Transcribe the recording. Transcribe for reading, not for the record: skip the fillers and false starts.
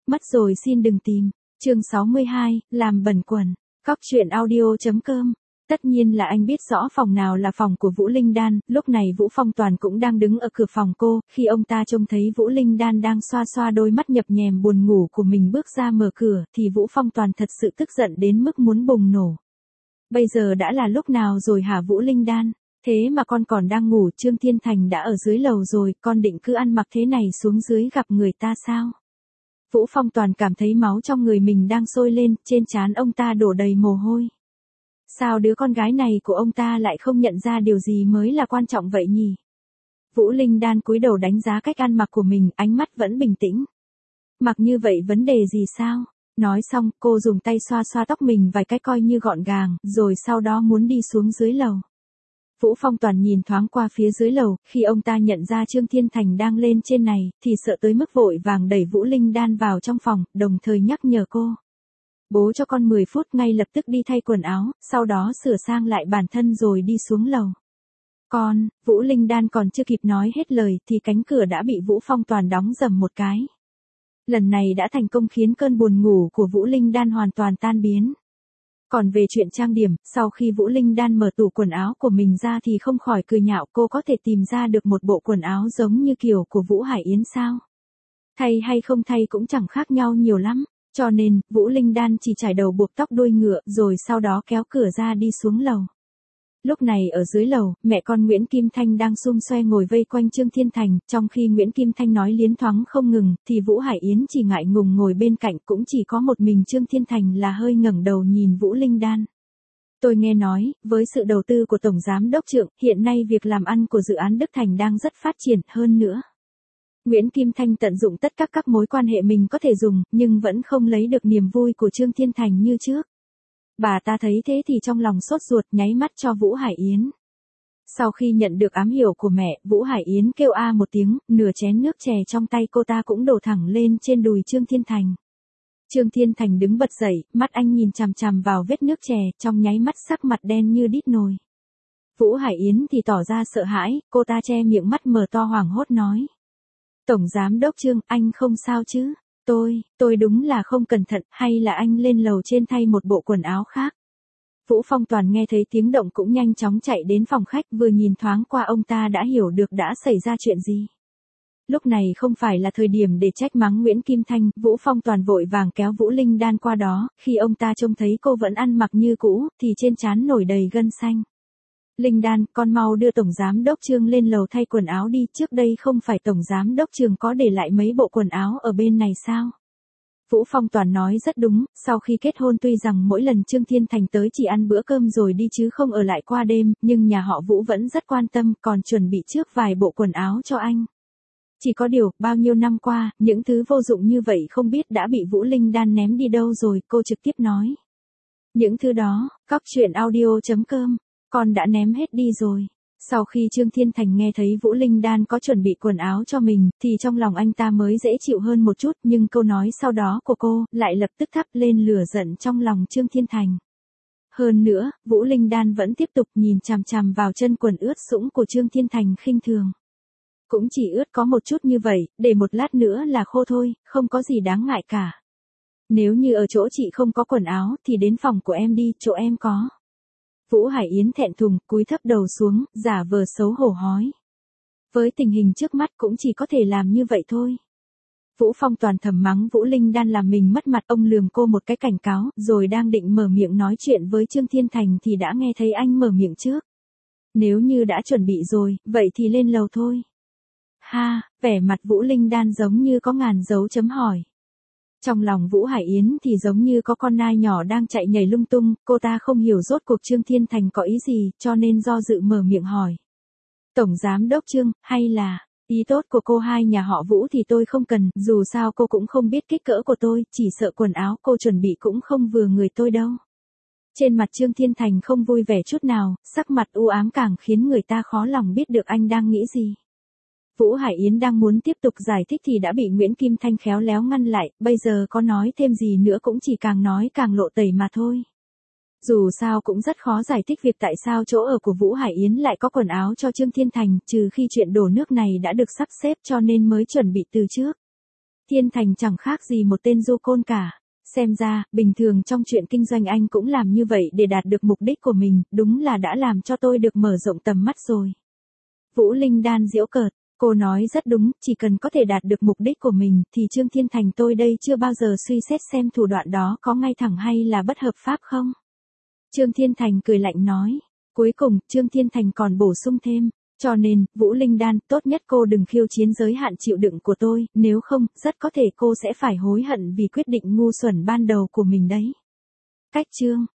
Mất rồi xin đừng tìm. Chương 62, làm bẩn quần. Cóc truyện audio.com. Tất nhiên là anh biết rõ phòng nào là phòng của Vũ Linh Đan, lúc này Vũ Phong Toàn cũng đang đứng ở cửa phòng cô, khi ông ta trông thấy Vũ Linh Đan đang xoa xoa đôi mắt nhập nhèm buồn ngủ của mình bước ra mở cửa, thì Vũ Phong Toàn thật sự tức giận đến mức muốn bùng nổ. Bây giờ đã là lúc nào rồi hả Vũ Linh Đan? Thế mà con còn đang ngủ, Trương Thiên Thành đã ở dưới lầu rồi, con định cứ ăn mặc thế này xuống dưới gặp người ta sao? Vũ Phong Toàn cảm thấy máu trong người mình đang sôi lên, trên trán ông ta đổ đầy mồ hôi. Sao đứa con gái này của ông ta lại không nhận ra điều gì mới là quan trọng vậy nhỉ? Vũ Linh Đan cúi đầu đánh giá cách ăn mặc của mình, ánh mắt vẫn bình tĩnh. Mặc như vậy vấn đề gì sao? Nói xong, cô dùng tay xoa xoa tóc mình vài cái coi như gọn gàng, rồi sau đó muốn đi xuống dưới lầu. Vũ Phong Toàn nhìn thoáng qua phía dưới lầu, khi ông ta nhận ra Trương Thiên Thành đang lên trên này, thì sợ tới mức vội vàng đẩy Vũ Linh Đan vào trong phòng, đồng thời nhắc nhở cô. Bố cho con 10 phút ngay lập tức đi thay quần áo, sau đó sửa sang lại bản thân rồi đi xuống lầu. Con, Vũ Linh Đan còn chưa kịp nói hết lời thì cánh cửa đã bị Vũ Phong Toàn đóng rầm một cái. Lần này đã thành công khiến cơn buồn ngủ của Vũ Linh Đan hoàn toàn tan biến. Còn về chuyện trang điểm, sau khi Vũ Linh Đan mở tủ quần áo của mình ra thì không khỏi cười nhạo, cô có thể tìm ra được một bộ quần áo giống như kiểu của Vũ Hải Yến sao? Thay hay không thay cũng chẳng khác nhau nhiều lắm, cho nên, Vũ Linh Đan chỉ chải đầu buộc tóc đuôi ngựa rồi sau đó kéo cửa ra đi xuống lầu. Lúc này ở dưới lầu, mẹ con Nguyễn Kim Thanh đang xum xoe ngồi vây quanh Trương Thiên Thành, trong khi Nguyễn Kim Thanh nói liến thoáng không ngừng, thì Vũ Hải Yến chỉ ngại ngùng ngồi bên cạnh, cũng chỉ có một mình Trương Thiên Thành là hơi ngẩng đầu nhìn Vũ Linh Đan. Tôi nghe nói, với sự đầu tư của Tổng Giám Đốc Trượng, hiện nay việc làm ăn của dự án Đức Thành đang rất phát triển hơn nữa. Nguyễn Kim Thanh tận dụng tất cả các mối quan hệ mình có thể dùng, nhưng vẫn không lấy được niềm vui của Trương Thiên Thành như trước. Bà ta thấy thế thì trong lòng sốt ruột, nháy mắt cho Vũ Hải Yến. Sau khi nhận được ám hiệu của mẹ, Vũ Hải Yến kêu a một tiếng, nửa chén nước chè trong tay cô ta cũng đổ thẳng lên trên đùi Trương Thiên Thành. Trương Thiên Thành đứng bật dậy, mắt anh nhìn chằm chằm vào vết nước chè, trong nháy mắt sắc mặt đen như đít nồi. Vũ Hải Yến thì tỏ ra sợ hãi, cô ta che miệng mắt mở to hoảng hốt nói. Tổng Giám Đốc Trương, anh không sao chứ? Tôi đúng là không cẩn thận, hay là anh lên lầu trên thay một bộ quần áo khác? Vũ Phong Toàn nghe thấy tiếng động cũng nhanh chóng chạy đến phòng khách, vừa nhìn thoáng qua ông ta đã hiểu được đã xảy ra chuyện gì. Lúc này không phải là thời điểm để trách mắng Nguyễn Kim Thanh, Vũ Phong Toàn vội vàng kéo Vũ Linh Đan qua đó, khi ông ta trông thấy cô vẫn ăn mặc như cũ, thì trên trán nổi đầy gân xanh. Linh Đan, con mau đưa Tổng Giám Đốc Trương lên lầu thay quần áo đi, trước đây không phải Tổng Giám Đốc Trương có để lại mấy bộ quần áo ở bên này sao? Vũ Phong Toàn nói rất đúng, sau khi kết hôn tuy rằng mỗi lần Trương Thiên Thành tới chỉ ăn bữa cơm rồi đi chứ không ở lại qua đêm, nhưng nhà họ Vũ vẫn rất quan tâm, còn chuẩn bị trước vài bộ quần áo cho anh. Chỉ có điều, bao nhiêu năm qua, những thứ vô dụng như vậy không biết đã bị Vũ Linh Đan ném đi đâu rồi, cô trực tiếp nói. Những thứ đó, cóc truyện audio.com. Con đã ném hết đi rồi. Sau khi Trương Thiên Thành nghe thấy Vũ Linh Đan có chuẩn bị quần áo cho mình, thì trong lòng anh ta mới dễ chịu hơn một chút, nhưng câu nói sau đó của cô, lại lập tức thắp lên lửa giận trong lòng Trương Thiên Thành. Hơn nữa, Vũ Linh Đan vẫn tiếp tục nhìn chằm chằm vào chân quần ướt sũng của Trương Thiên Thành khinh thường. Cũng chỉ ướt có một chút như vậy, để một lát nữa là khô thôi, không có gì đáng ngại cả. Nếu như ở chỗ chị không có quần áo, thì đến phòng của em đi, chỗ em có. Vũ Hải Yến thẹn thùng, cúi thấp đầu xuống, giả vờ xấu hổ hói. Với tình hình trước mắt cũng chỉ có thể làm như vậy thôi. Vũ Phong Toàn thầm mắng Vũ Linh Đan làm mình mất mặt, ông lườm cô một cái cảnh cáo, rồi đang định mở miệng nói chuyện với Trương Thiên Thành thì đã nghe thấy anh mở miệng trước. Nếu như đã chuẩn bị rồi, vậy thì lên lầu thôi. Ha, vẻ mặt Vũ Linh Đan giống như có ngàn dấu chấm hỏi. Trong lòng Vũ Hải Yến thì giống như có con nai nhỏ đang chạy nhảy lung tung, cô ta không hiểu rốt cuộc Trương Thiên Thành có ý gì, cho nên do dự mở miệng hỏi. Tổng Giám Đốc Trương, hay là, ý tốt của cô hai nhà họ Vũ thì tôi không cần, dù sao cô cũng không biết kích cỡ của tôi, chỉ sợ quần áo cô chuẩn bị cũng không vừa người tôi đâu. Trên mặt Trương Thiên Thành không vui vẻ chút nào, sắc mặt u ám càng khiến người ta khó lòng biết được anh đang nghĩ gì. Vũ Hải Yến đang muốn tiếp tục giải thích thì đã bị Nguyễn Kim Thanh khéo léo ngăn lại, bây giờ có nói thêm gì nữa cũng chỉ càng nói càng lộ tẩy mà thôi. Dù sao cũng rất khó giải thích việc tại sao chỗ ở của Vũ Hải Yến lại có quần áo cho Trương Thiên Thành, trừ khi chuyện đổ nước này đã được sắp xếp cho nên mới chuẩn bị từ trước. Thiên Thành chẳng khác gì một tên du côn cả. Xem ra, bình thường trong chuyện kinh doanh anh cũng làm như vậy để đạt được mục đích của mình, đúng là đã làm cho tôi được mở rộng tầm mắt rồi. Vũ Linh Đan giễu cợt, cô nói rất đúng, chỉ cần có thể đạt được mục đích của mình thì Trương Thiên Thành tôi đây chưa bao giờ suy xét xem thủ đoạn đó có ngay thẳng hay là bất hợp pháp không. Trương Thiên Thành cười lạnh nói. Cuối cùng, Trương Thiên Thành còn bổ sung thêm. Cho nên, Vũ Linh Đan, tốt nhất cô đừng khiêu chiến giới hạn chịu đựng của tôi, nếu không, rất có thể cô sẽ phải hối hận vì quyết định ngu xuẩn ban đầu của mình đấy. Cách chương